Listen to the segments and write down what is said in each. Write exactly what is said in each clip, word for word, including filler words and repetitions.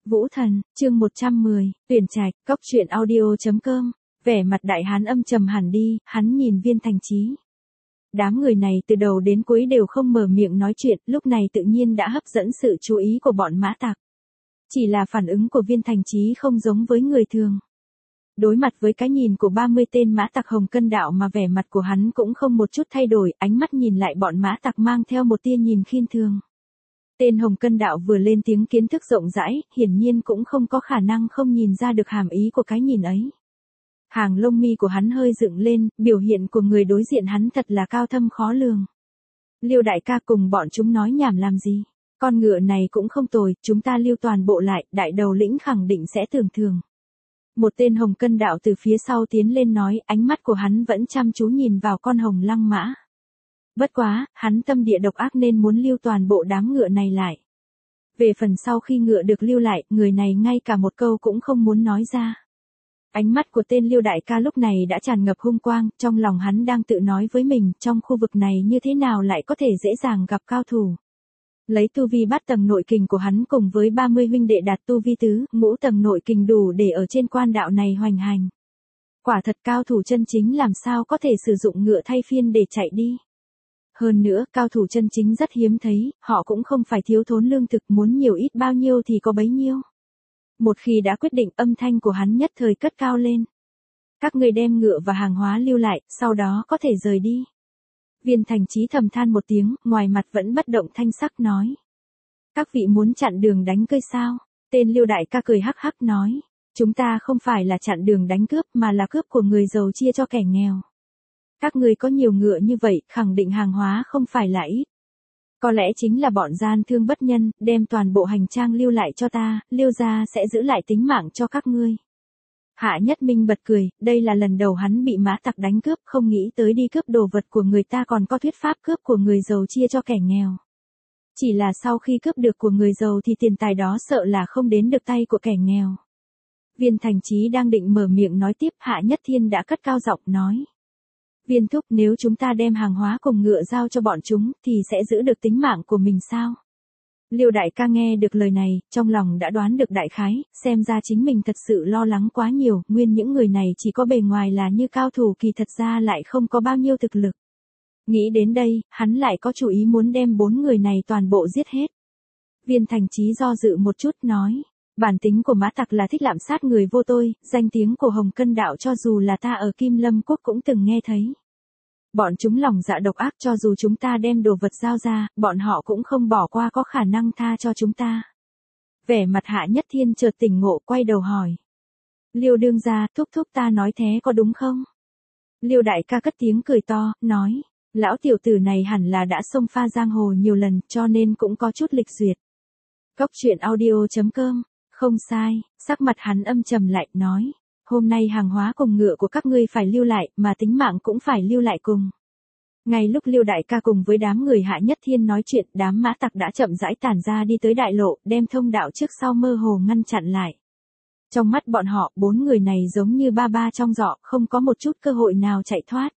Vũ Thần, chương một trăm mười, tuyển trạch, cốc truyện audio.com, vẻ mặt đại hán âm trầm hẳn đi, hắn nhìn Viên Thành Chí. Đám người này từ đầu đến cuối đều không mở miệng nói chuyện, lúc này tự nhiên đã hấp dẫn sự chú ý của bọn mã tặc. Chỉ là phản ứng của Viên Thành Chí không giống với người thường. Đối mặt với cái nhìn của ba mươi tên mã tặc Hồng Cân Đạo mà vẻ mặt của hắn cũng không một chút thay đổi, ánh mắt nhìn lại bọn mã tặc mang theo một tia nhìn khiên thường. Tên Hồng Cân Đạo vừa lên tiếng kiến thức rộng rãi, hiển nhiên cũng không có khả năng không nhìn ra được hàm ý của cái nhìn ấy. Hàng lông mi của hắn hơi dựng lên, biểu hiện của người đối diện hắn thật là cao thâm khó lường. Liêu đại ca cùng bọn chúng nói nhảm làm gì? Con ngựa này cũng không tồi, chúng ta lưu toàn bộ lại, đại đầu lĩnh khẳng định sẽ tưởng thường. Một tên Hồng Cân Đạo từ phía sau tiến lên nói, ánh mắt của hắn vẫn chăm chú nhìn vào con hồng lăng mã. Bất quá, hắn tâm địa độc ác nên muốn lưu toàn bộ đám ngựa này lại. Về phần sau khi ngựa được lưu lại, người này ngay cả một câu cũng không muốn nói ra. Ánh mắt của tên Liêu đại ca lúc này đã tràn ngập hung quang, trong lòng hắn đang tự nói với mình, trong khu vực này như thế nào lại có thể dễ dàng gặp cao thủ. Lấy tu vi bát tầng nội kình của hắn cùng với ba mươi huynh đệ đạt tu vi tứ, ngũ tầng nội kình đủ để ở trên quan đạo này hoành hành. Quả thật cao thủ chân chính làm sao có thể sử dụng ngựa thay phiên để chạy đi. Hơn nữa, cao thủ chân chính rất hiếm thấy, họ cũng không phải thiếu thốn lương thực, muốn nhiều ít bao nhiêu thì có bấy nhiêu. Một khi đã quyết định, âm thanh của hắn nhất thời cất cao lên. Các người đem ngựa và hàng hóa lưu lại, sau đó có thể rời đi. Viên Thành Chí thầm than một tiếng, ngoài mặt vẫn bất động thanh sắc nói. Các vị muốn chặn đường đánh cơi sao? Tên Liêu đại ca cười hắc hắc nói. Chúng ta không phải là chặn đường đánh cướp mà là cướp của người giàu chia cho kẻ nghèo. Các người có nhiều ngựa như vậy, khẳng định hàng hóa không phải là ít. Có lẽ chính là bọn gian thương bất nhân, đem toàn bộ hành trang lưu lại cho ta, Liêu gia sẽ giữ lại tính mạng cho các ngươi. Hạ Nhất Minh bật cười, đây là lần đầu hắn bị mã tặc đánh cướp, không nghĩ tới đi cướp đồ vật của người ta còn có thuyết pháp cướp của người giàu chia cho kẻ nghèo. Chỉ là sau khi cướp được của người giàu thì tiền tài đó sợ là không đến được tay của kẻ nghèo. Viên Thành Chí đang định mở miệng nói tiếp, Hạ Nhất Thiên đã cất cao giọng nói. Viên thúc, nếu chúng ta đem hàng hóa cùng ngựa giao cho bọn chúng, thì sẽ giữ được tính mạng của mình sao? Liêu đại ca nghe được lời này, trong lòng đã đoán được đại khái, xem ra chính mình thật sự lo lắng quá nhiều, nguyên những người này chỉ có bề ngoài là như cao thủ kỳ thật ra lại không có bao nhiêu thực lực. Nghĩ đến đây, hắn lại có chủ ý muốn đem bốn người này toàn bộ giết hết. Viên Thành Chí do dự một chút nói, bản tính của mã tặc là thích lạm sát người vô tội, danh tiếng của Hồng Cân Đạo cho dù là ta ở Kim Lâm Quốc cũng từng nghe thấy. Bọn chúng lòng dạ độc ác, cho dù chúng ta đem đồ vật giao ra, bọn họ cũng không bỏ qua, có khả năng tha cho chúng ta. Vẻ mặt Hạ Nhất Thiên chợt tỉnh ngộ, quay đầu hỏi. Liêu đương gia, thúc thúc ta nói thế có đúng không? Liêu đại ca cất tiếng cười to, nói, lão tiểu tử này hẳn là đã xông pha giang hồ nhiều lần, cho nên cũng có chút lịch duyệt. Cốc truyện audio.com, không sai, sắc mặt hắn âm trầm lại, nói. Hôm nay hàng hóa cùng ngựa của các ngươi phải lưu lại, mà tính mạng cũng phải lưu lại cùng. Ngay lúc Liêu đại ca cùng với đám người Hạ Nhất Thiên nói chuyện, đám mã tặc đã chậm rãi tản ra đi tới đại lộ, đem thông đạo trước sau mơ hồ ngăn chặn lại. Trong mắt bọn họ, bốn người này giống như ba ba trong giỏ, không có một chút cơ hội nào chạy thoát.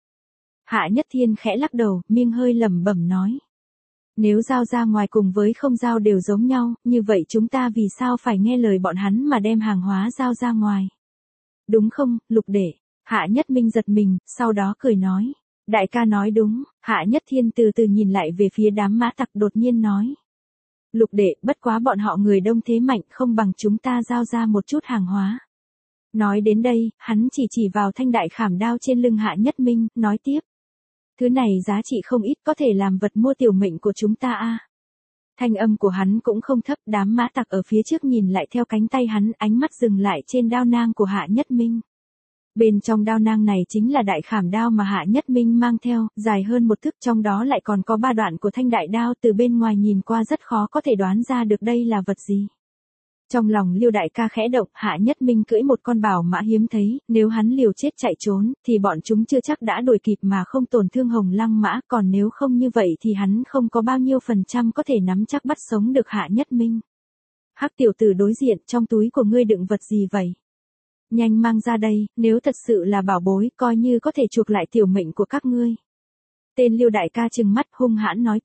Hạ Nhất Thiên khẽ lắc đầu, miệng hơi lẩm bẩm nói. Nếu giao ra ngoài cùng với không giao đều giống nhau, như vậy chúng ta vì sao phải nghe lời bọn hắn mà đem hàng hóa giao ra ngoài? Đúng không, Lục đệ? Hạ Nhất Minh giật mình, sau đó cười nói. Đại ca nói đúng. Hạ Nhất Thiên từ từ nhìn lại về phía đám mã tặc, đột nhiên nói. Lục đệ, bất quá bọn họ người đông thế mạnh, không bằng chúng ta giao ra một chút hàng hóa. Nói đến đây, hắn chỉ chỉ vào thanh đại khảm đao trên lưng Hạ Nhất Minh, nói tiếp. Thứ này giá trị không ít, có thể làm vật mua tiểu mệnh của chúng ta a. Thanh âm của hắn cũng không thấp, đám mã tặc ở phía trước nhìn lại theo cánh tay hắn, ánh mắt dừng lại trên đao nang của Hạ Nhất Minh. Bên trong đao nang này chính là đại khảm đao mà Hạ Nhất Minh mang theo, dài hơn một thước, trong đó lại còn có ba đoạn của thanh đại đao, từ bên ngoài nhìn qua rất khó có thể đoán ra được đây là vật gì. Trong lòng Liêu đại ca khẽ động, Hạ Nhất Minh cưỡi một con bảo mã hiếm thấy, nếu hắn liều chết chạy trốn, thì bọn chúng chưa chắc đã đuổi kịp mà không tổn thương Hồng Lăng mã, còn nếu không như vậy thì hắn không có bao nhiêu phần trăm có thể nắm chắc bắt sống được Hạ Nhất Minh. Hắc tiểu tử đối diện, trong túi của ngươi đựng vật gì vậy? Nhanh mang ra đây, nếu thật sự là bảo bối, coi như có thể chuộc lại tiểu mệnh của các ngươi. Tên Liêu đại ca trừng mắt hung hãn nói tiếp.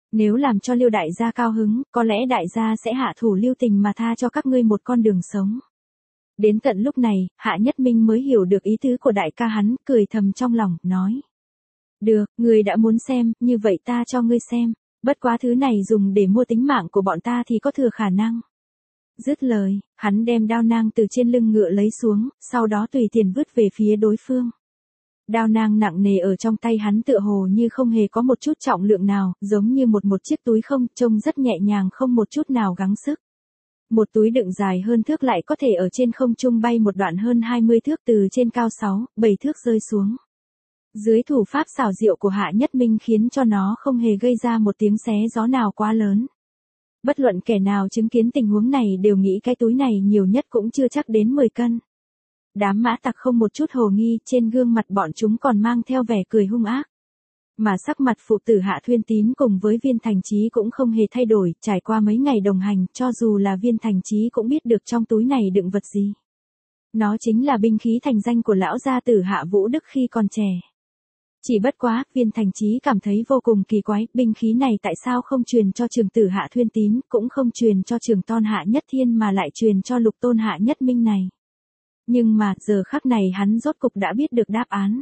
Nếu làm cho Liêu đại gia cao hứng, có lẽ đại gia sẽ hạ thủ lưu tình mà tha cho các ngươi một con đường sống. Đến tận lúc này, Hạ Nhất Minh mới hiểu được ý tứ của đại ca hắn, cười thầm trong lòng, nói. Được, ngươi đã muốn xem, như vậy ta cho ngươi xem, bất quá thứ này dùng để mua tính mạng của bọn ta thì có thừa khả năng. Dứt lời, hắn đem đao nang từ trên lưng ngựa lấy xuống, sau đó tùy tiện vứt về phía đối phương. Đao nang nặng nề ở trong tay hắn tựa hồ như không hề có một chút trọng lượng nào, giống như một một chiếc túi không, trông rất nhẹ nhàng không một chút nào gắng sức. Một túi đựng dài hơn thước lại có thể ở trên không trung bay một đoạn hơn hai mươi thước từ trên cao sáu, bảy thước rơi xuống. Dưới thủ pháp xảo diệu của Hạ Nhất Minh khiến cho nó không hề gây ra một tiếng xé gió nào quá lớn. Bất luận kẻ nào chứng kiến tình huống này đều nghĩ cái túi này nhiều nhất cũng chưa chắc đến mười cân. Đám mã tặc không một chút hồ nghi, trên gương mặt bọn chúng còn mang theo vẻ cười hung ác. Mà sắc mặt phụ tử Hạ Thuyên Tín cùng với Viên Thành Chí cũng không hề thay đổi, trải qua mấy ngày đồng hành, cho dù là Viên Thành Chí cũng biết được trong túi này đựng vật gì. Nó chính là binh khí thành danh của lão gia tử Hạ Vũ Đức khi còn trẻ. Chỉ bất quá, Viên Thành Chí cảm thấy vô cùng kỳ quái, binh khí này tại sao không truyền cho trường tử Hạ Thuyên Tín, cũng không truyền cho trường tôn Hạ Nhất Thiên mà lại truyền cho lục tôn Hạ Nhất Minh này. Nhưng mà, giờ khắc này hắn rốt cục đã biết được đáp án.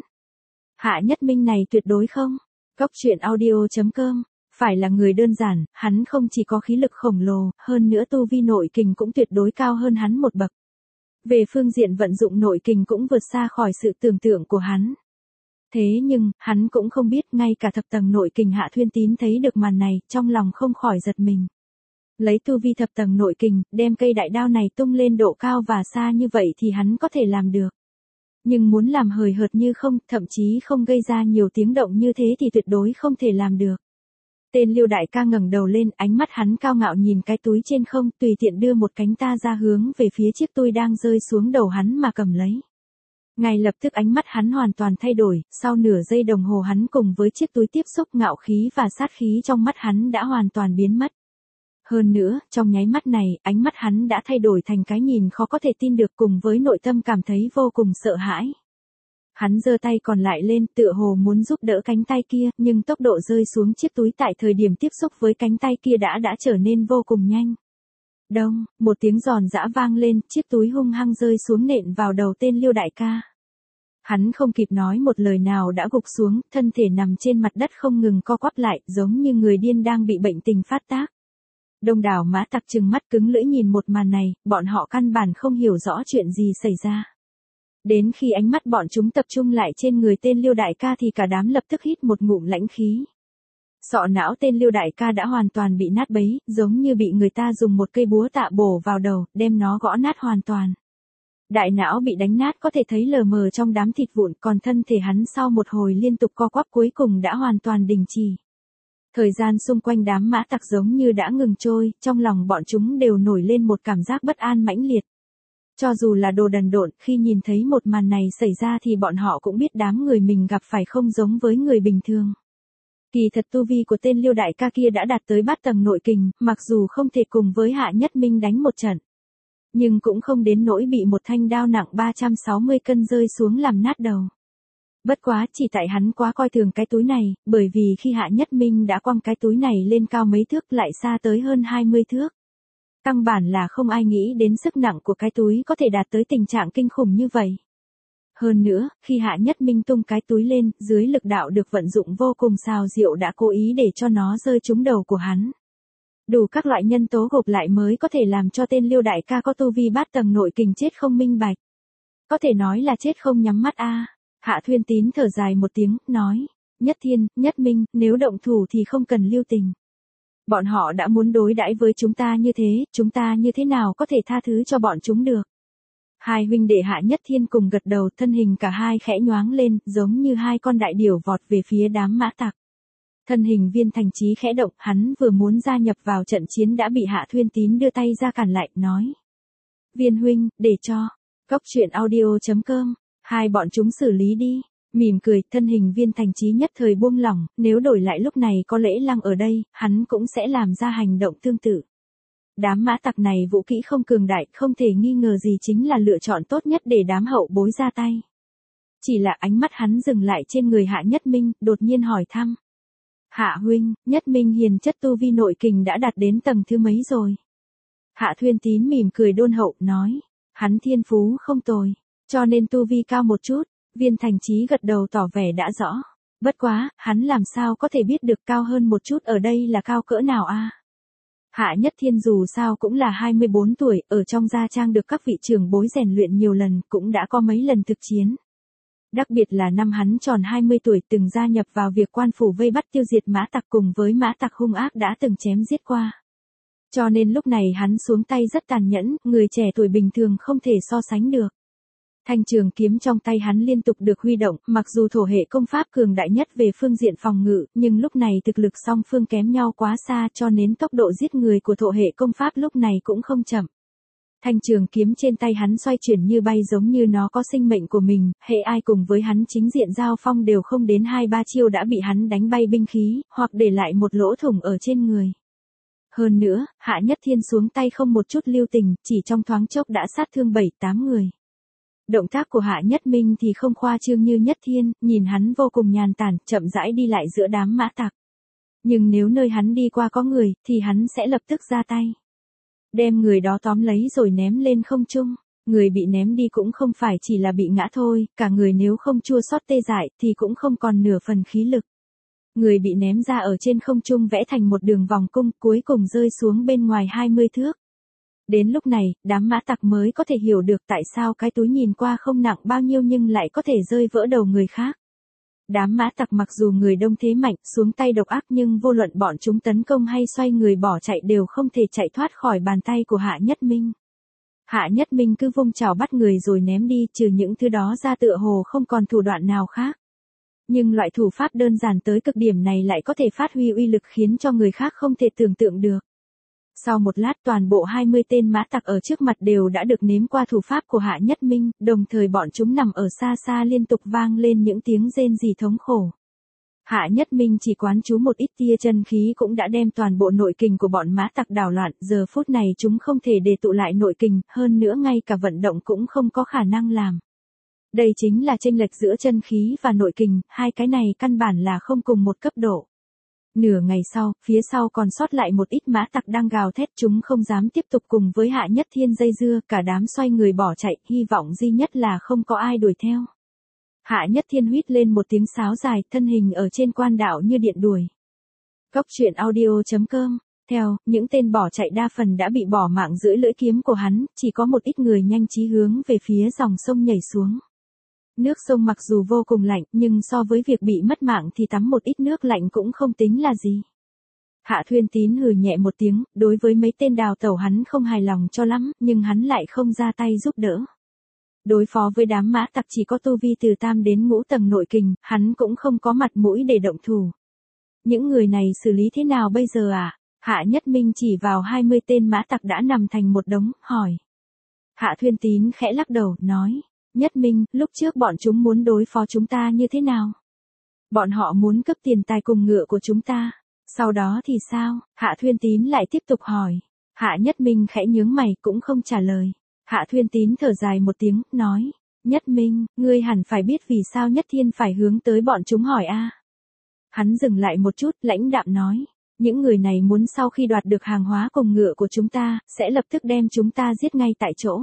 Hạ Nhất Minh này tuyệt đối không. Cốc truyện audio chấm com, phải là người đơn giản, hắn không chỉ có khí lực khổng lồ, hơn nữa tu vi nội kình cũng tuyệt đối cao hơn hắn một bậc. Về phương diện vận dụng nội kình cũng vượt xa khỏi sự tưởng tượng của hắn. Thế nhưng, hắn cũng không biết ngay cả thập tầng nội kình Hạ Thuyên Tín thấy được màn này, trong lòng không khỏi giật mình. Lấy tu vi thập tầng nội kình, đem cây đại đao này tung lên độ cao và xa như vậy thì hắn có thể làm được. Nhưng muốn làm hời hợt như không, thậm chí không gây ra nhiều tiếng động như thế thì tuyệt đối không thể làm được. Tên Liêu đại ca ngẩng đầu lên, ánh mắt hắn cao ngạo nhìn cái túi trên không, tùy tiện đưa một cánh ta ra hướng về phía chiếc túi đang rơi xuống đầu hắn mà cầm lấy. Ngay lập tức ánh mắt hắn hoàn toàn thay đổi, sau nửa giây đồng hồ hắn cùng với chiếc túi tiếp xúc, ngạo khí và sát khí trong mắt hắn đã hoàn toàn biến mất. Hơn nữa, trong nháy mắt này, ánh mắt hắn đã thay đổi thành cái nhìn khó có thể tin được cùng với nội tâm cảm thấy vô cùng sợ hãi. Hắn giơ tay còn lại lên, tựa hồ muốn giúp đỡ cánh tay kia, nhưng tốc độ rơi xuống chiếc túi tại thời điểm tiếp xúc với cánh tay kia đã đã trở nên vô cùng nhanh. Đông, một tiếng giòn giã vang lên, chiếc túi hung hăng rơi xuống nện vào đầu tên Liêu đại ca. Hắn không kịp nói một lời nào đã gục xuống, thân thể nằm trên mặt đất không ngừng co quắp lại, giống như người điên đang bị bệnh tình phát tác. Đông đảo mã tặc trừng mắt cứng lưỡi nhìn một màn này, bọn họ căn bản không hiểu rõ chuyện gì xảy ra. Đến khi ánh mắt bọn chúng tập trung lại trên người tên Liêu đại ca thì cả đám lập tức hít một ngụm lãnh khí. Sọ não tên Liêu đại ca đã hoàn toàn bị nát bấy, giống như bị người ta dùng một cây búa tạ bổ vào đầu, đem nó gõ nát hoàn toàn. Đại não bị đánh nát có thể thấy lờ mờ trong đám thịt vụn, còn thân thể hắn sau một hồi liên tục co quắp cuối cùng đã hoàn toàn đình chỉ. Thời gian xung quanh đám mã tặc giống như đã ngừng trôi, trong lòng bọn chúng đều nổi lên một cảm giác bất an mãnh liệt. Cho dù là đồ đần độn, khi nhìn thấy một màn này xảy ra thì bọn họ cũng biết đám người mình gặp phải không giống với người bình thường. Kỳ thật tu vi của tên Liêu đại ca kia đã đạt tới bát tầng nội kình, mặc dù không thể cùng với Hạ Nhất Minh đánh một trận. Nhưng cũng không đến nỗi bị một thanh đao nặng ba trăm sáu mươi cân rơi xuống làm nát đầu. Bất quá chỉ tại hắn quá coi thường cái túi này, bởi vì khi Hạ Nhất Minh đã quăng cái túi này lên cao mấy thước lại xa tới hơn hai mươi thước. Căn bản là không ai nghĩ đến sức nặng của cái túi có thể đạt tới tình trạng kinh khủng như vậy. Hơn nữa, khi Hạ Nhất Minh tung cái túi lên, dưới lực đạo được vận dụng vô cùng xào diệu đã cố ý để cho nó rơi trúng đầu của hắn. Đủ các loại nhân tố gộp lại mới có thể làm cho tên Liêu đại ca có tu vi bát tầng nội kình chết không minh bạch. Có thể nói là chết không nhắm mắt a. À. Hạ Thuyên Tín thở dài một tiếng, nói, Nhất Thiên, Nhất Minh, nếu động thủ thì không cần lưu tình. Bọn họ đã muốn đối đãi với chúng ta như thế, chúng ta như thế nào có thể tha thứ cho bọn chúng được. Hai huynh đệ Hạ Nhất Thiên cùng gật đầu, thân hình cả hai khẽ nhoáng lên, giống như hai con đại điểu vọt về phía đám mã tặc. Thân hình Viên Thành Chí khẽ động, hắn vừa muốn gia nhập vào trận chiến đã bị Hạ Thuyên Tín đưa tay ra cản lại, nói. Viên huynh, để cho. Cốc truyện audio chấm com, hai bọn chúng xử lý đi. Mỉm cười, thân hình Viên Thành Chí nhất thời buông lỏng, nếu đổi lại lúc này có Lễ Lăng ở đây, hắn cũng sẽ làm ra hành động tương tự. Đám mã tặc này vũ kỹ không cường đại, không thể nghi ngờ gì chính là lựa chọn tốt nhất để đám hậu bối ra tay. Chỉ là ánh mắt hắn dừng lại trên người Hạ Nhất Minh, đột nhiên hỏi thăm. Hạ huynh, Nhất Minh hiền chất tu vi nội kình đã đạt đến tầng thứ mấy rồi? Hạ Thuyên Tín mỉm cười đôn hậu, nói. Hắn thiên phú không tồi, cho nên tu vi cao một chút. Viên Thành Chí gật đầu tỏ vẻ đã rõ. Bất quá, hắn làm sao có thể biết được cao hơn một chút ở đây là cao cỡ nào a? Hạ Nhất Thiên dù sao cũng là hai mươi bốn tuổi, ở trong gia trang được các vị trưởng bối rèn luyện nhiều lần, cũng đã có mấy lần thực chiến. Đặc biệt là năm hắn tròn hai mươi tuổi từng gia nhập vào việc quan phủ vây bắt tiêu diệt mã tặc cùng với mã tặc hung ác đã từng chém giết qua. Cho nên lúc này hắn xuống tay rất tàn nhẫn, người trẻ tuổi bình thường không thể so sánh được. Thanh trường kiếm trong tay hắn liên tục được huy động, mặc dù thổ hệ công pháp cường đại nhất về phương diện phòng ngự, nhưng lúc này thực lực song phương kém nhau quá xa cho nên tốc độ giết người của thổ hệ công pháp lúc này cũng không chậm. Thanh trường kiếm trên tay hắn xoay chuyển như bay giống như nó có sinh mệnh của mình, hệ ai cùng với hắn chính diện giao phong đều không đến hai ba chiêu đã bị hắn đánh bay binh khí, hoặc để lại một lỗ thủng ở trên người. Hơn nữa, Hạ Nhất Thiên xuống tay không một chút lưu tình, chỉ trong thoáng chốc đã sát thương bảy tám người. Động tác của Hạ Nhất Minh thì không khoa trương như Nhất Thiên, nhìn hắn vô cùng nhàn tản, chậm rãi đi lại giữa đám mã tặc. Nhưng nếu nơi hắn đi qua có người, thì hắn sẽ lập tức ra tay. Đem người đó tóm lấy rồi ném lên không trung. Người bị ném đi cũng không phải chỉ là bị ngã thôi, cả người nếu không chua xót tê dại thì cũng không còn nửa phần khí lực. Người bị ném ra ở trên không trung vẽ thành một đường vòng cung, cuối cùng rơi xuống bên ngoài hai mươi thước. Đến lúc này, đám mã tặc mới có thể hiểu được tại sao cái túi nhìn qua không nặng bao nhiêu nhưng lại có thể rơi vỡ đầu người khác. Đám mã tặc mặc dù người đông thế mạnh, xuống tay độc ác nhưng vô luận bọn chúng tấn công hay xoay người bỏ chạy đều không thể chạy thoát khỏi bàn tay của Hạ Nhất Minh. Hạ Nhất Minh cứ vung chảo bắt người rồi ném đi, trừ những thứ đó ra tựa hồ không còn thủ đoạn nào khác. Nhưng loại thủ pháp đơn giản tới cực điểm này lại có thể phát huy uy lực khiến cho người khác không thể tưởng tượng được. Sau một lát toàn bộ hai mươi tên mã tặc ở trước mặt đều đã được nếm qua thủ pháp của Hạ Nhất Minh, đồng thời bọn chúng nằm ở xa xa liên tục vang lên những tiếng rên rỉ thống khổ. Hạ Nhất Minh chỉ quán chú một ít tia chân khí cũng đã đem toàn bộ nội kình của bọn mã tặc đảo loạn, giờ phút này chúng không thể để tụ lại nội kình, hơn nữa ngay cả vận động cũng không có khả năng làm. Đây chính là chênh lệch giữa chân khí và nội kình, hai cái này căn bản là không cùng một cấp độ. Nửa ngày sau, phía sau còn sót lại một ít mã tặc đang gào thét, chúng không dám tiếp tục cùng với Hạ Nhất Thiên dây dưa, cả đám xoay người bỏ chạy, hy vọng duy nhất là không có ai đuổi theo. Hạ Nhất Thiên huýt lên một tiếng sáo dài, thân hình ở trên quan đạo như điện đuổi. Cốc truyện audio chấm com. Theo, những tên bỏ chạy đa phần đã bị bỏ mạng dưới lưỡi kiếm của hắn, chỉ có một ít người nhanh trí hướng về phía dòng sông nhảy xuống. Nước sông mặc dù vô cùng lạnh, nhưng so với việc bị mất mạng thì tắm một ít nước lạnh cũng không tính là gì. Hạ Thuyên Tín hừ nhẹ một tiếng, đối với mấy tên đào tẩu hắn không hài lòng cho lắm, nhưng hắn lại không ra tay giúp đỡ. Đối phó với đám mã tặc chỉ có tu vi từ tam đến ngũ tầng nội kình, hắn cũng không có mặt mũi để động thủ. Những người này xử lý thế nào bây giờ à? Hạ Nhất Minh chỉ vào hai mươi tên mã tặc đã nằm thành một đống, hỏi. Hạ Thuyên Tín khẽ lắc đầu, nói. Nhất Minh, lúc trước bọn chúng muốn đối phó chúng ta như thế nào? Bọn họ muốn cướp tiền tài cùng ngựa của chúng ta. Sau đó thì sao? Hạ Thuyên Tín lại tiếp tục hỏi. Hạ Nhất Minh khẽ nhướng mày cũng không trả lời. Hạ Thuyên Tín thở dài một tiếng, nói. Nhất Minh, ngươi hẳn phải biết vì sao Nhất Thiên phải hướng tới bọn chúng hỏi a. Hắn dừng lại một chút, lãnh đạm nói. Những người này muốn sau khi đoạt được hàng hóa cùng ngựa của chúng ta, sẽ lập tức đem chúng ta giết ngay tại chỗ.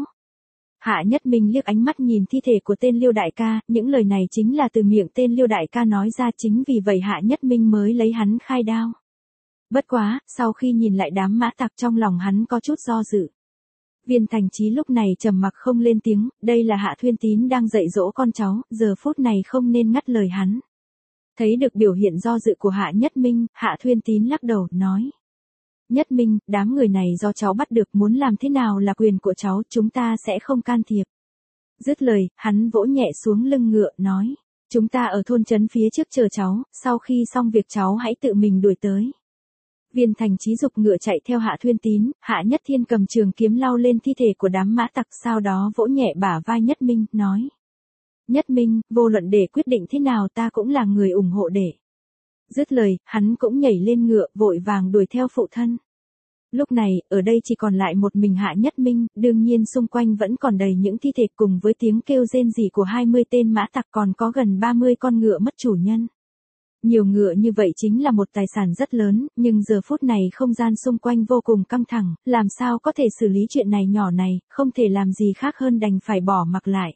Hạ Nhất Minh liếc ánh mắt nhìn thi thể của tên Liêu đại ca, những lời này chính là từ miệng tên Liêu đại ca nói ra, chính vì vậy Hạ Nhất Minh mới lấy hắn khai đao. Bất quá, sau khi nhìn lại đám mã tặc trong lòng hắn có chút do dự. Viên Thành Chí lúc này trầm mặc không lên tiếng, đây là Hạ Thuyên Tín đang dạy dỗ con cháu, giờ phút này không nên ngắt lời hắn. Thấy được biểu hiện do dự của Hạ Nhất Minh, Hạ Thuyên Tín lắc đầu, nói. Nhất Minh, đám người này do cháu bắt được, muốn làm thế nào là quyền của cháu, chúng ta sẽ không can thiệp. Dứt lời, hắn vỗ nhẹ xuống lưng ngựa, nói. Chúng ta ở thôn trấn phía trước chờ cháu, sau khi xong việc cháu hãy tự mình đuổi tới. Viên Thành Chí dục ngựa chạy theo Hạ Thuyên Tín, Hạ Nhất Thiên cầm trường kiếm lau lên thi thể của đám mã tặc, sau đó vỗ nhẹ bả vai Nhất Minh, nói. Nhất Minh, vô luận để quyết định thế nào ta cũng là người ủng hộ để. Dứt lời, hắn cũng nhảy lên ngựa, vội vàng đuổi theo phụ thân. Lúc này, ở đây chỉ còn lại một mình Hạ Nhất Minh, đương nhiên xung quanh vẫn còn đầy những thi thể cùng với tiếng kêu rên rỉ của hai mươi tên mã tặc, còn có gần ba mươi con ngựa mất chủ nhân. Nhiều ngựa như vậy chính là một tài sản rất lớn, nhưng giờ phút này không gian xung quanh vô cùng căng thẳng, làm sao có thể xử lý chuyện này nhỏ này, không thể làm gì khác hơn đành phải bỏ mặc lại.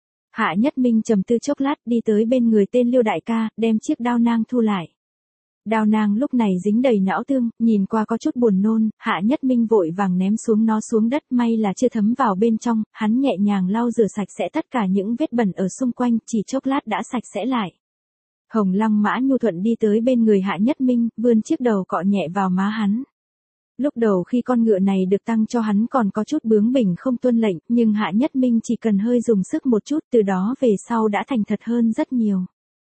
Hạ Nhất Minh trầm tư chốc lát đi tới bên người tên Liêu đại ca, đem chiếc đao nang thu lại. Đao nang lúc này dính đầy não thương, nhìn qua có chút buồn nôn, Hạ Nhất Minh vội vàng ném xuống nó xuống đất, may là chưa thấm vào bên trong, hắn nhẹ nhàng lau rửa sạch sẽ tất cả những vết bẩn ở xung quanh, chỉ chốc lát đã sạch sẽ lại. Hồng Lăng Mã nhu thuận đi tới bên người Hạ Nhất Minh, vươn chiếc đầu cọ nhẹ vào má hắn. Lúc đầu khi con ngựa này được tăng cho hắn còn có chút bướng bỉnh không tuân lệnh, nhưng Hạ Nhất Minh chỉ cần hơi dùng sức một chút, từ đó về sau đã thành thật hơn rất nhiều.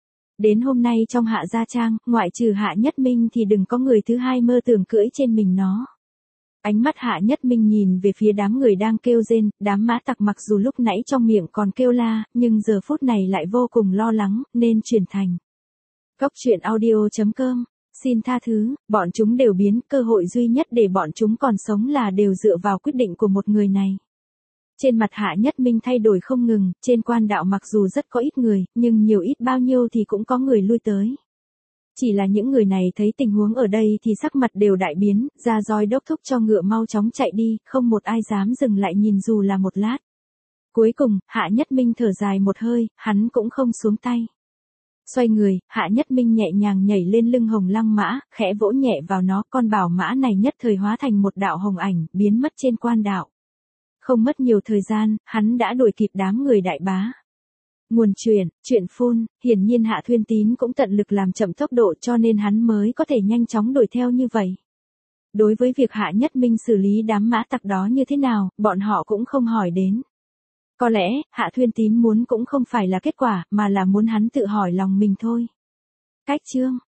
Đến hôm nay trong Hạ gia trang, ngoại trừ Hạ Nhất Minh thì đừng có người thứ hai mơ tưởng cưỡi trên mình nó. Ánh mắt Hạ Nhất Minh nhìn về phía đám người đang kêu rên, đám mã tặc mặc dù lúc nãy trong miệng còn kêu la, nhưng giờ phút này lại vô cùng lo lắng, nên chuyển thành. Góc truyện audio chấm com, xin tha thứ, bọn chúng đều biến, cơ hội duy nhất để bọn chúng còn sống là đều dựa vào quyết định của một người này. Trên mặt Hạ Nhất Minh thay đổi không ngừng, trên quan đạo mặc dù rất có ít người, nhưng nhiều ít bao nhiêu thì cũng có người lui tới. Chỉ là những người này thấy tình huống ở đây thì sắc mặt đều đại biến, ra roi đốc thúc cho ngựa mau chóng chạy đi, không một ai dám dừng lại nhìn dù là một lát. Cuối cùng, Hạ Nhất Minh thở dài một hơi, hắn cũng không xuống tay. Xoay người, Hạ Nhất Minh nhẹ nhàng nhảy lên lưng Hồng Lăng Mã, khẽ vỗ nhẹ vào nó, con bảo mã này nhất thời hóa thành một đạo hồng ảnh, biến mất trên quan đạo. Không mất nhiều thời gian, hắn đã đuổi kịp đám người đại bá. Nguồn truyền, truyện phun, hiển nhiên Hạ Thuyên Tín cũng tận lực làm chậm tốc độ cho nên hắn mới có thể nhanh chóng đuổi theo như vậy. Đối với việc Hạ Nhất Minh xử lý đám mã tặc đó như thế nào, bọn họ cũng không hỏi đến. Có lẽ, Hạ Thuyên Tín muốn cũng không phải là kết quả, mà là muốn hắn tự hỏi lòng mình thôi. Cách chương